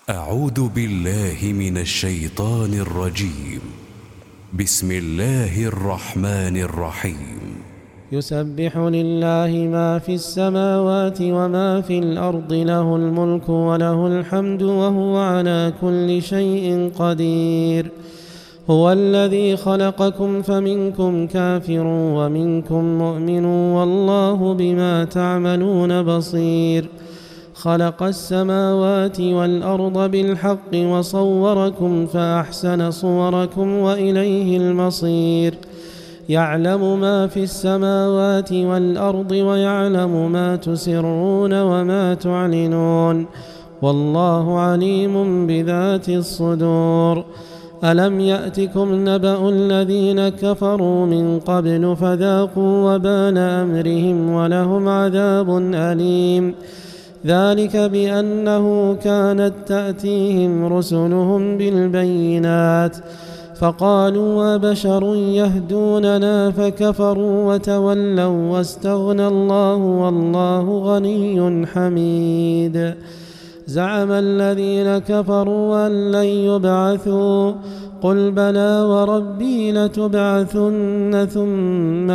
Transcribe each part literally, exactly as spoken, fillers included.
أعوذ بالله من الشيطان الرجيم. بسم الله الرحمن الرحيم. يسبح لله ما في السماوات وما في الأرض، له الملك وله الحمد وهو على كل شيء قدير. هو الذي خلقكم فمنكم كافر ومنكم مؤمن والله بما تعملون بصير. خلق السماوات والأرض بالحق وصوركم فأحسن صوركم وإليه المصير. يعلم ما في السماوات والأرض ويعلم ما تسرون وما تعلنون، والله عليم بذات الصدور. ألم يأتكم نبأ الذين كفروا من قبل فذاقوا وبال أمرهم ولهم عذاب أليم. ذلك بأنه كانت تأتيهم رسلهم بالبينات فقالوا وبشر يهدوننا فكفروا وتولوا واستغنى الله والله غني حميد. زعم الذين كفروا أن لن يبعثوا قل بلى وربي لتبعثن ثم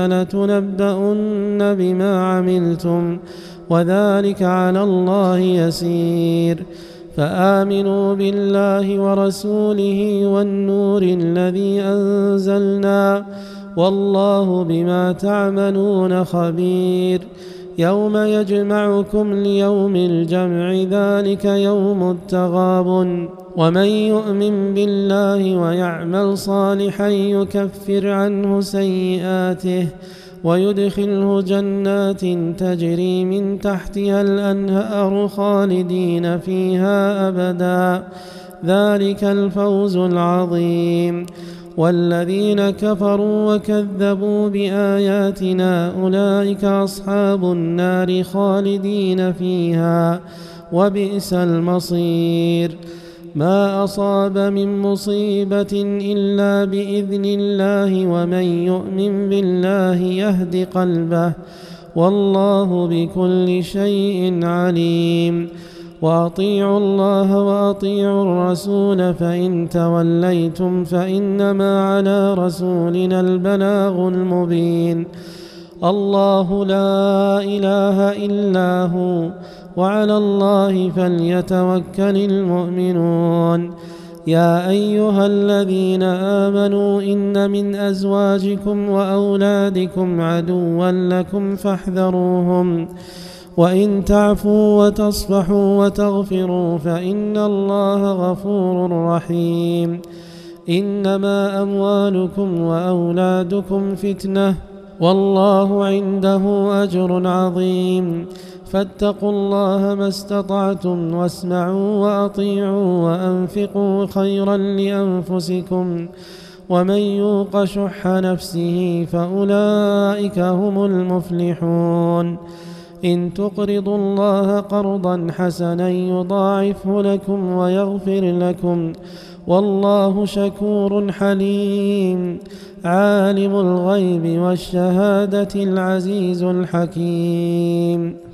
لتنبؤن بما عملتم وذلك على الله يسير. فآمنوا بالله ورسوله والنور الذي أنزلنا والله بما تعملون خبير. يوم يجمعكم ليوم الجمع ذلك يوم التغابن. ومن يؤمن بالله ويعمل صالحا يكفر عنه سيئاته ويدخله جنات تجري من تحتها الأنهار خالدين فيها أبدا، ذلك الفوز العظيم. والذين كفروا وكذبوا بآياتنا أولئك أصحاب النار خالدين فيها وبئس المصير. ما أصاب من مصيبة إلا بإذن الله ومن يؤمن بالله يهد قلبه والله بكل شيء عليم. وأطيعوا الله وأطيعوا الرسول فإن توليتم فإنما على رسولنا البلاغ المبين. الله لا إله إلا هو وعلى الله فليتوكل المؤمنون. يا أيها الذين آمنوا إن من أزواجكم وأولادكم عدوا لكم فاحذروهم، وإن تعفوا وتصفحوا وتغفروا فإن الله غفور رحيم. إنما أموالكم وأولادكم فتنة والله عنده أجر عظيم. فاتقوا الله ما استطعتم واسمعوا وأطيعوا وأنفقوا خيرا لأنفسكم ومن يوق شح نفسه فأولئك هم المفلحون. إن تقرضوا الله قرضا حسنا يضاعفه لكم ويغفر لكم والله شكور حليم. عالم الغيب والشهادة العزيز الحكيم.